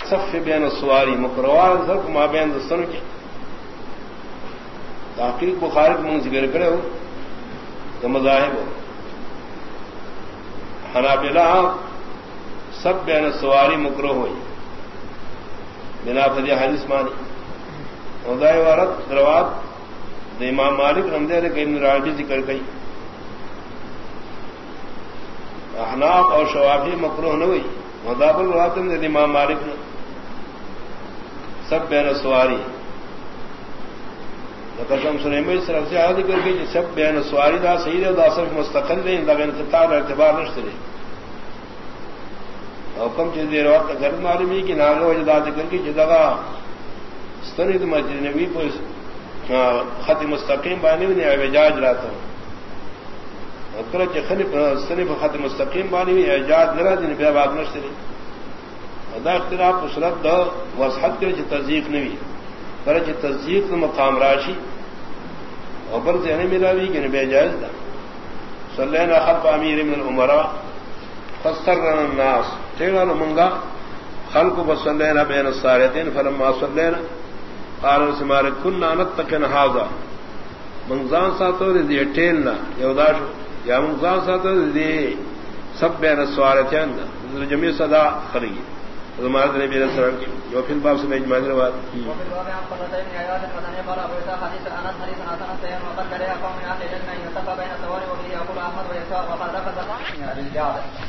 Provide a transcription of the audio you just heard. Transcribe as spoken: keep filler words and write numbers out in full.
صف بین السواری مکروار سب ما بین دستن کے تحقیق بخاری من ذکر کرے ہو تو مذاہب ہو حنابلہ سب بین السواری مکروہ ہوئی بنا فدی حدیث مانی ودائے وارد روات امام مالک رمدے کہ ابن راجی ذکر گئی احناف اور شوافی مکروہ نہ ہوئی مذہب الواتم نے امام مالک نے سب بین السواری قسم سنیمے صرف سے آدھی کر کے سب بین السواری دا صحیح ہے دا صرف مستقل نہیں دا انقطاع اعتبار نشتے رہے حکم چیز دیر وقت گھر معلومی کی ناغ وجدہ ذکر کی جدگا ستنید مسجد نبی کو خط مستقیم بانی ہوئی اعجاج رہتا ہوں کرچ صنف خط مستقیم بانی ہوئی اعجاج نرا دن بے بات نشتے رہے ادا اختلاف اسرت دا وسحت کرچ تصدیق نوی کرچ تصدیق مقام راشی اوپر سے نہیں ملاوی کہ بے جائز دا صلینا خلف امیر من الامراء فاسترنا الناس تیغا منگا خلق بصلینا بین السارتین فلما صلینا قال رسمارک کننا نتقن هذا منزان ساتو دی ٹیلنا یوداشو یا منزان ساتو دی سب بین السارتین جميع صدا خرگی زمانت نبی علیہ السلام کی جو فی الباب سے اجماع روایت وفي الباب عن قتادة بن عياض المدني قال ابو اسحاق حديث انس حديث حسن سيئا وقد كره قوم من اهل العلم ان يتقى بين السواري وفيه يقول احمد ويسار وقد رفض الرجال